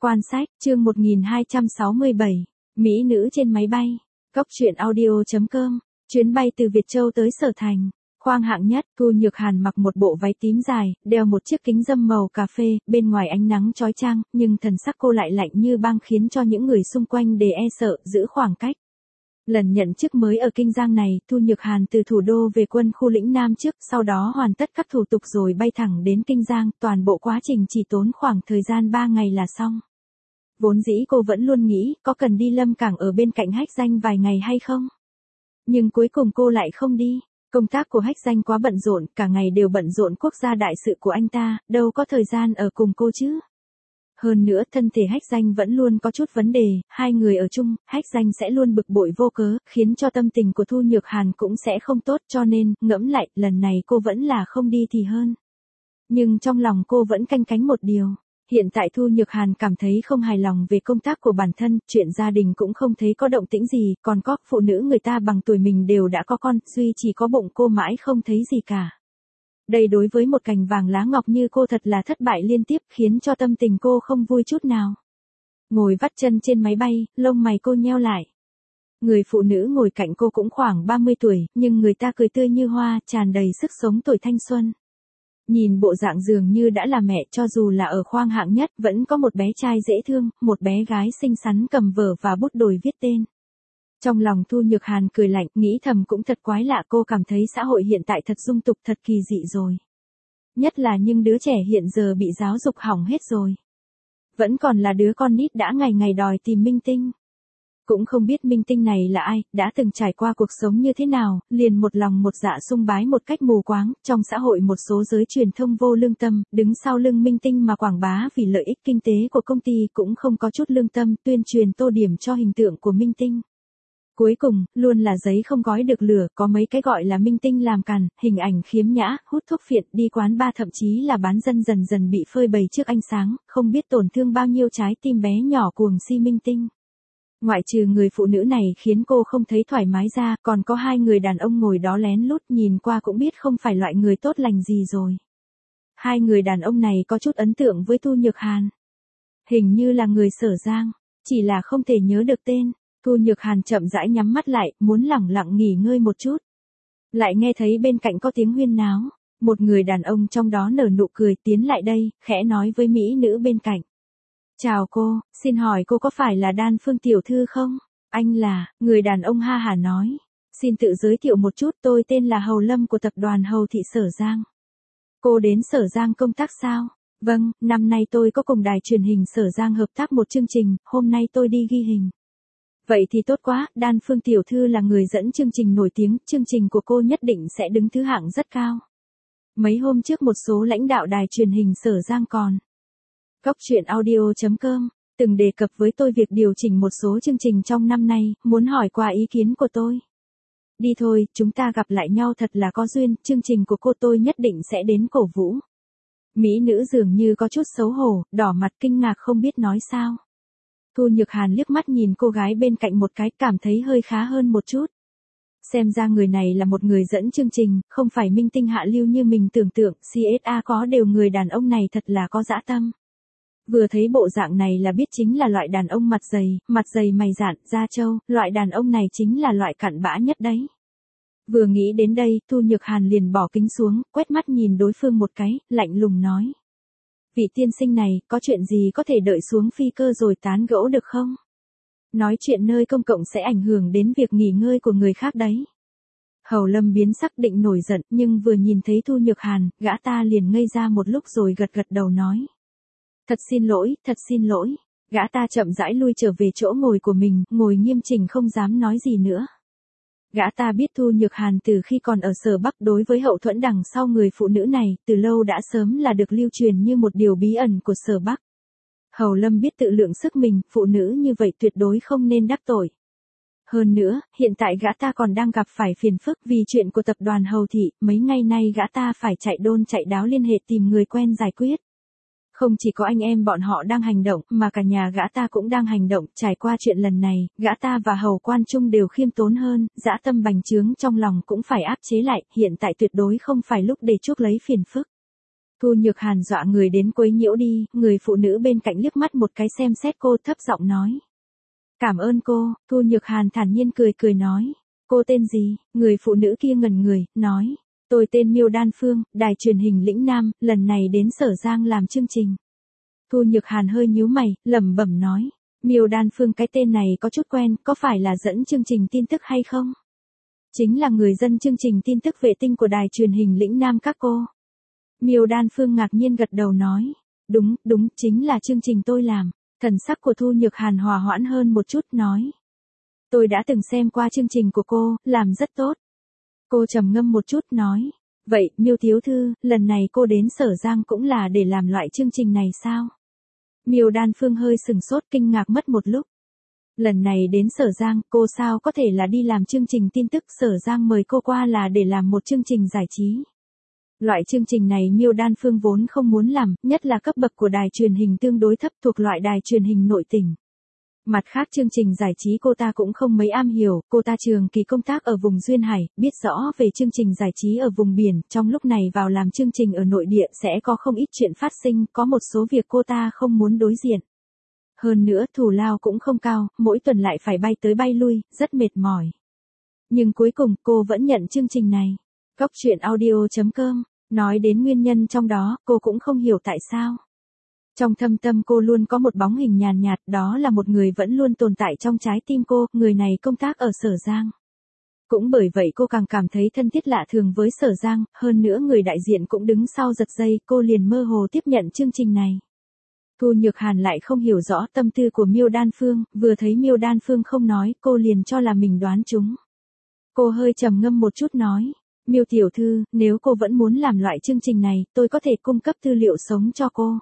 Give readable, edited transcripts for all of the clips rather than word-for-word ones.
Quan sách, chương 1267, Mỹ nữ trên máy bay. Cốc truyện audio.com, chuyến bay từ Việt Châu tới Sở Thành. Khoang hạng nhất, Thu Nhược Hàn mặc một bộ váy tím dài, đeo một chiếc kính râm màu cà phê, bên ngoài ánh nắng chói chang, nhưng thần sắc cô lại lạnh như băng khiến cho những người xung quanh đều e sợ, giữ khoảng cách. Lần nhận chức mới ở Kinh Giang này, Thu Nhược Hàn từ thủ đô về quân khu lĩnh Nam trước, sau đó hoàn tất các thủ tục rồi bay thẳng đến Kinh Giang, toàn bộ quá trình chỉ tốn khoảng thời gian 3 ngày là xong. Vốn dĩ cô vẫn luôn nghĩ, có cần đi Lâm Cảng ở bên cạnh Hách Danh vài ngày hay không? Nhưng cuối cùng cô lại không đi. Công tác của Hách Danh quá bận rộn, cả ngày đều bận rộn quốc gia đại sự của anh ta, đâu có thời gian ở cùng cô chứ. Hơn nữa thân thể Hách Danh vẫn luôn có chút vấn đề, hai người ở chung, Hách Danh sẽ luôn bực bội vô cớ, khiến cho tâm tình của Thu Nhược Hàn cũng sẽ không tốt, cho nên, ngẫm lại, lần này cô vẫn là không đi thì hơn. Nhưng trong lòng cô vẫn canh cánh một điều. Hiện tại Thu Nhược Hàn cảm thấy không hài lòng về công tác của bản thân, chuyện gia đình cũng không thấy có động tĩnh gì, còn có, phụ nữ người ta bằng tuổi mình đều đã có con, duy chỉ có bụng cô mãi không thấy gì cả. Đây đối với một cành vàng lá ngọc như cô thật là thất bại liên tiếp, khiến cho tâm tình cô không vui chút nào. Ngồi vắt chân trên máy bay, lông mày cô nheo lại. Người phụ nữ ngồi cạnh cô cũng khoảng 30 tuổi, nhưng người ta cười tươi như hoa, tràn đầy sức sống tuổi thanh xuân. Nhìn bộ dạng dường như đã là mẹ, cho dù là ở khoang hạng nhất, vẫn có một bé trai dễ thương, một bé gái xinh xắn cầm vở và bút đồi viết tên. Trong lòng Thu Nhược Hàn cười lạnh, nghĩ thầm cũng thật quái lạ, cô cảm thấy xã hội hiện tại thật dung tục, thật kỳ dị rồi. Nhất là những đứa trẻ hiện giờ bị giáo dục hỏng hết rồi. Vẫn còn là đứa con nít đã ngày ngày đòi tìm minh tinh. Cũng không biết minh tinh này là ai, đã từng trải qua cuộc sống như thế nào, liền một lòng một dạ sung bái một cách mù quáng, trong xã hội một số giới truyền thông vô lương tâm, đứng sau lưng minh tinh mà quảng bá vì lợi ích kinh tế của công ty cũng không có chút lương tâm, tuyên truyền tô điểm cho hình tượng của minh tinh. Cuối cùng, luôn là giấy không gói được lửa, có mấy cái gọi là minh tinh làm càn, hình ảnh khiếm nhã, hút thuốc phiện, đi quán bar thậm chí là bán dân dần dần bị phơi bày trước ánh sáng, không biết tổn thương bao nhiêu trái tim bé nhỏ cuồng si minh tinh. Ngoại trừ người phụ nữ này khiến cô không thấy thoải mái ra, còn có hai người đàn ông ngồi đó lén lút nhìn qua cũng biết không phải loại người tốt lành gì rồi. Hai người đàn ông này có chút ấn tượng với Thu Nhược Hàn. Hình như là người Sở Giang, chỉ là không thể nhớ được tên. Thu Nhược Hàn chậm rãi nhắm mắt lại, muốn lẳng lặng nghỉ ngơi một chút. Lại nghe thấy bên cạnh có tiếng huyên náo, một người đàn ông trong đó nở nụ cười tiến lại đây, khẽ nói với mỹ nữ bên cạnh. Chào cô, xin hỏi cô có phải là Đan Phương tiểu thư không? Anh là, người đàn ông ha hả nói. Xin tự giới thiệu một chút, tôi tên là Hầu Lâm của tập đoàn Hầu Thị Sở Giang. Cô đến Sở Giang công tác sao? Vâng, năm nay tôi có cùng đài truyền hình Sở Giang hợp tác một chương trình, hôm nay tôi đi ghi hình. Vậy thì tốt quá, Đan Phương tiểu thư là người dẫn chương trình nổi tiếng, chương trình của cô nhất định sẽ đứng thứ hạng rất cao. Mấy hôm trước một số lãnh đạo đài truyền hình Sở Giang còn. Cốc truyện audio.com, từng đề cập với tôi việc điều chỉnh một số chương trình trong năm nay, muốn hỏi qua ý kiến của tôi. Đi thôi, chúng ta gặp lại nhau thật là có duyên, chương trình của cô tôi nhất định sẽ đến cổ vũ. Mỹ nữ dường như có chút xấu hổ, đỏ mặt kinh ngạc không biết nói sao. Thu Nhược Hàn liếc mắt nhìn cô gái bên cạnh một cái, cảm thấy hơi khá hơn một chút. Xem ra người này là một người dẫn chương trình, không phải minh tinh hạ lưu như mình tưởng tượng, CSA có đều người đàn ông này thật là có dã tâm. Vừa thấy bộ dạng này là biết chính là loại đàn ông mặt dày mày dạn, da trâu, loại đàn ông này chính là loại cặn bã nhất đấy. Vừa nghĩ đến đây, Thu Nhược Hàn liền bỏ kính xuống, quét mắt nhìn đối phương một cái, lạnh lùng nói. Vị tiên sinh này, có chuyện gì có thể đợi xuống phi cơ rồi tán gẫu được không? Nói chuyện nơi công cộng sẽ ảnh hưởng đến việc nghỉ ngơi của người khác đấy. Hầu Lâm biến sắc định nổi giận, nhưng vừa nhìn thấy Thu Nhược Hàn, gã ta liền ngây ra một lúc rồi gật gật đầu nói. Thật xin lỗi, gã ta chậm rãi lui trở về chỗ ngồi của mình, ngồi nghiêm chỉnh không dám nói gì nữa. Gã ta biết Thu Nhược Hàn từ khi còn ở Sở Bắc đối với hậu thuẫn đằng sau người phụ nữ này, từ lâu đã sớm là được lưu truyền như một điều bí ẩn của Sở Bắc. Hầu Lâm biết tự lượng sức mình, phụ nữ như vậy tuyệt đối không nên đắc tội. Hơn nữa, hiện tại gã ta còn đang gặp phải phiền phức vì chuyện của tập đoàn Hầu Thị, mấy ngày nay gã ta phải chạy đôn chạy đáo liên hệ tìm người quen giải quyết. Không chỉ có anh em bọn họ đang hành động, mà cả nhà gã ta cũng đang hành động, trải qua chuyện lần này, gã ta và Hầu Quan Trung đều khiêm tốn hơn, dã tâm bành trướng trong lòng cũng phải áp chế lại, hiện tại tuyệt đối không phải lúc để chuốc lấy phiền phức. Thu Nhược Hàn dọa người đến quấy nhiễu đi, người phụ nữ bên cạnh liếc mắt một cái xem xét cô thấp giọng nói. Cảm ơn cô, Thu Nhược Hàn thản nhiên cười cười nói. Cô tên gì? Người phụ nữ kia ngẩn người, nói. Tôi tên Miêu Đan Phương, đài truyền hình Lĩnh Nam, lần này đến Sở Giang làm chương trình. Thu Nhược Hàn hơi nhíu mày, lẩm bẩm nói. Miêu Đan Phương cái tên này có chút quen, có phải là dẫn chương trình tin tức hay không? Chính là người dân chương trình tin tức vệ tinh của đài truyền hình Lĩnh Nam các cô. Miêu Đan Phương ngạc nhiên gật đầu nói. Đúng, chính là chương trình tôi làm. Thần sắc của Thu Nhược Hàn hòa hoãn hơn một chút nói. Tôi đã từng xem qua chương trình của cô, làm rất tốt. Cô trầm ngâm một chút nói. Vậy, Miêu tiểu thư, lần này cô đến Sở Giang cũng là để làm loại chương trình này sao? Miêu Đan Phương hơi sừng sốt kinh ngạc mất một lúc. Lần này đến Sở Giang, cô sao có thể là đi làm chương trình tin tức, Sở Giang mời cô qua là để làm một chương trình giải trí. Loại chương trình này Miêu Đan Phương vốn không muốn làm, nhất là cấp bậc của đài truyền hình tương đối thấp thuộc loại đài truyền hình nội tỉnh. Mặt khác chương trình giải trí cô ta cũng không mấy am hiểu, cô ta trường kỳ công tác ở vùng Duyên Hải, biết rõ về chương trình giải trí ở vùng biển, trong lúc này vào làm chương trình ở nội địa sẽ có không ít chuyện phát sinh, có một số việc cô ta không muốn đối diện. Hơn nữa thù lao cũng không cao, mỗi tuần lại phải bay tới bay lui, rất mệt mỏi. Nhưng cuối cùng cô vẫn nhận chương trình này. Cóc truyện audio.com, nói đến nguyên nhân trong đó, cô cũng không hiểu tại sao. Trong thâm tâm cô luôn có một bóng hình nhàn nhạt, đó là một người vẫn luôn tồn tại trong trái tim cô, người này công tác ở Sở Giang. Cũng bởi vậy cô càng cảm thấy thân thiết lạ thường với Sở Giang, hơn nữa người đại diện cũng đứng sau giật dây, cô liền mơ hồ tiếp nhận chương trình này. Thu Nhược Hàn lại không hiểu rõ tâm tư của Miêu Đan Phương, vừa thấy Miêu Đan Phương không nói, cô liền cho là mình đoán trúng. Cô hơi trầm ngâm một chút nói. Miêu tiểu thư, nếu cô vẫn muốn làm loại chương trình này, tôi có thể cung cấp tư liệu sống cho cô.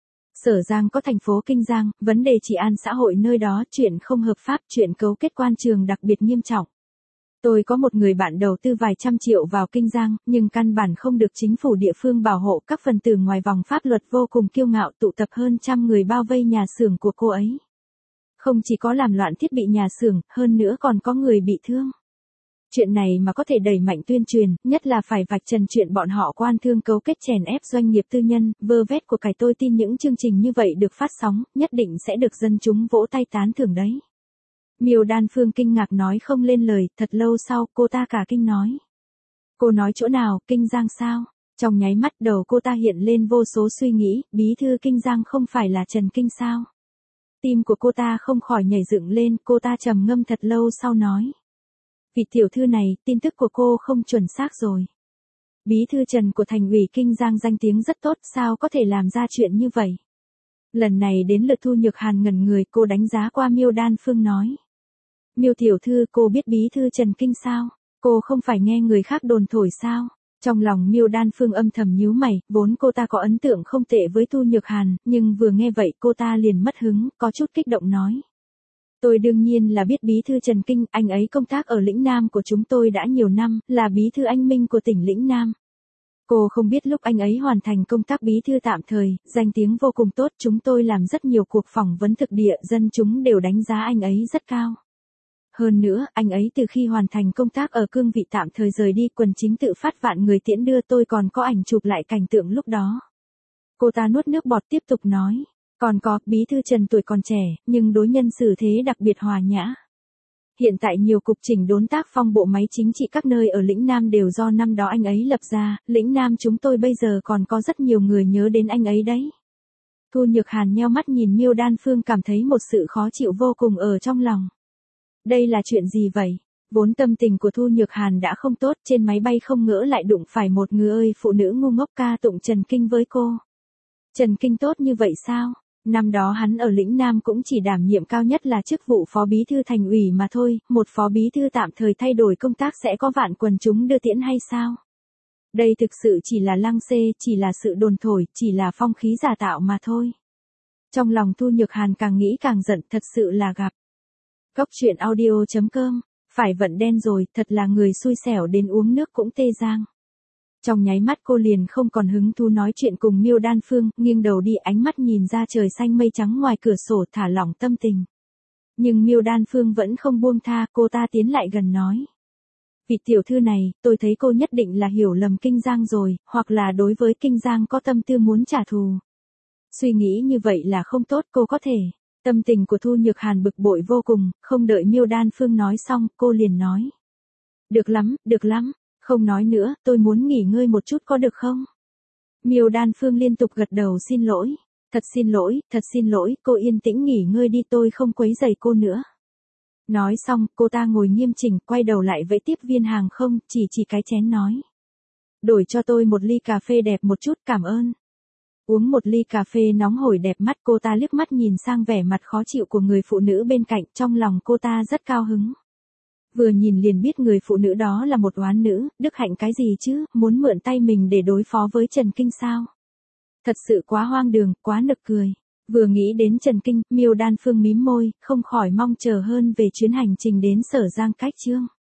Sở Giang có thành phố Kinh Giang, vấn đề trị an xã hội nơi đó, chuyện không hợp pháp, chuyện cấu kết quan trường đặc biệt nghiêm trọng. Tôi có một người bạn đầu tư vài trăm triệu vào Kinh Giang, nhưng căn bản không được chính phủ địa phương bảo hộ, các phần tử ngoài vòng pháp luật vô cùng kiêu ngạo tụ tập hơn trăm người bao vây nhà xưởng của cô ấy. Không chỉ có làm loạn thiết bị nhà xưởng, hơn nữa còn có người bị thương. Chuyện này mà có thể đẩy mạnh tuyên truyền, nhất là phải vạch trần chuyện bọn họ quan thương cấu kết chèn ép doanh nghiệp tư nhân, vơ vét của cải, tôi tin những chương trình như vậy được phát sóng, nhất định sẽ được dân chúng vỗ tay tán thưởng đấy. Miêu Đan Phương kinh ngạc nói không lên lời, thật lâu sau, cô ta cả kinh nói. Cô nói chỗ nào, Kinh Giang sao? Trong nháy mắt đầu cô ta hiện lên vô số suy nghĩ, bí thư Kinh Giang không phải là Trần Kinh sao? Tim của cô ta không khỏi nhảy dựng lên, cô ta trầm ngâm thật lâu sau nói. Vị tiểu thư này, tin tức của cô không chuẩn xác rồi. Bí thư Trần của thành ủy Kinh Giang danh tiếng rất tốt, sao có thể làm ra chuyện như vậy? Lần này đến lượt Thu Nhược Hàn ngẩn người, cô đánh giá qua Miêu Đan Phương nói. Miêu tiểu thư, cô biết bí thư Trần Kinh sao? Cô không phải nghe người khác đồn thổi sao? Trong lòng Miêu Đan Phương âm thầm nhíu mày, vốn cô ta có ấn tượng không tệ với Thu Nhược Hàn, nhưng vừa nghe vậy cô ta liền mất hứng, có chút kích động nói. Tôi đương nhiên là biết bí thư Trần Kinh, anh ấy công tác ở Lĩnh Nam của chúng tôi đã nhiều năm, là bí thư anh minh của tỉnh Lĩnh Nam. Cô không biết lúc anh ấy hoàn thành công tác bí thư tạm thời, danh tiếng vô cùng tốt, chúng tôi làm rất nhiều cuộc phỏng vấn thực địa, dân chúng đều đánh giá anh ấy rất cao. Hơn nữa, anh ấy từ khi hoàn thành công tác ở cương vị tạm thời rời đi, quần chính tự phát vạn người tiễn đưa, tôi còn có ảnh chụp lại cảnh tượng lúc đó. Cô ta nuốt nước bọt tiếp tục nói. Còn có, bí thư Trần tuổi còn trẻ, nhưng đối nhân xử thế đặc biệt hòa nhã. Hiện tại nhiều cục chỉnh đốn tác phong bộ máy chính trị các nơi ở Lĩnh Nam đều do năm đó anh ấy lập ra, Lĩnh Nam chúng tôi bây giờ còn có rất nhiều người nhớ đến anh ấy đấy. Thu Nhược Hàn nheo mắt nhìn Miêu Đan Phương, cảm thấy một sự khó chịu vô cùng ở trong lòng. Đây là chuyện gì vậy? Vốn tâm tình của Thu Nhược Hàn đã không tốt, trên máy bay không ngỡ lại đụng phải một người phụ nữ ngu ngốc ca tụng Trần Kinh với cô. Trần Kinh tốt như vậy sao? Năm đó hắn ở Lĩnh Nam cũng chỉ đảm nhiệm cao nhất là chức vụ phó bí thư thành ủy mà thôi, một phó bí thư tạm thời thay đổi công tác sẽ có vạn quần chúng đưa tiễn hay sao? Đây thực sự chỉ là lăng xê, chỉ là sự đồn thổi, chỉ là phong khí giả tạo mà thôi. Trong lòng Thu Nhược Hàn càng nghĩ càng giận, thật sự là gặp. Cóc truyện audio.com, phải vận đen rồi, thật là người xui xẻo đến uống nước cũng tê giang. Trong nháy mắt cô liền không còn hứng thú nói chuyện cùng Miêu Đan Phương, nghiêng đầu đi, ánh mắt nhìn ra trời xanh mây trắng ngoài cửa sổ, thả lỏng tâm tình. Nhưng Miêu Đan Phương vẫn không buông tha, cô ta tiến lại gần nói. Vị tiểu thư này, tôi thấy cô nhất định là hiểu lầm Kinh Giang rồi, hoặc là đối với Kinh Giang có tâm tư muốn trả thù. Suy nghĩ như vậy là không tốt, cô có thể. Tâm tình của Thu Nhược Hàn bực bội vô cùng, không đợi Miêu Đan Phương nói xong, cô liền nói. Được lắm, không nói nữa, tôi muốn nghỉ ngơi một chút có được không? Miêu Đan Phương liên tục gật đầu xin lỗi. Thật xin lỗi, cô yên tĩnh nghỉ ngơi đi, tôi không quấy rầy cô nữa. Nói xong, cô ta ngồi nghiêm chỉnh, quay đầu lại với tiếp viên hàng không, chỉ cái chén nói. Đổi cho tôi một ly cà phê đẹp một chút, cảm ơn. Uống một ly cà phê nóng hổi đẹp mắt, cô ta liếc mắt nhìn sang vẻ mặt khó chịu của người phụ nữ bên cạnh, trong lòng cô ta rất cao hứng. Vừa nhìn liền biết người phụ nữ đó là một oán nữ, đức hạnh cái gì chứ, muốn mượn tay mình để đối phó với Trần Kinh sao? Thật sự quá hoang đường, quá nực cười. Vừa nghĩ đến Trần Kinh, Miêu Đan Phương mím môi, không khỏi mong chờ hơn về chuyến hành trình đến Sở Giang Cách Chương.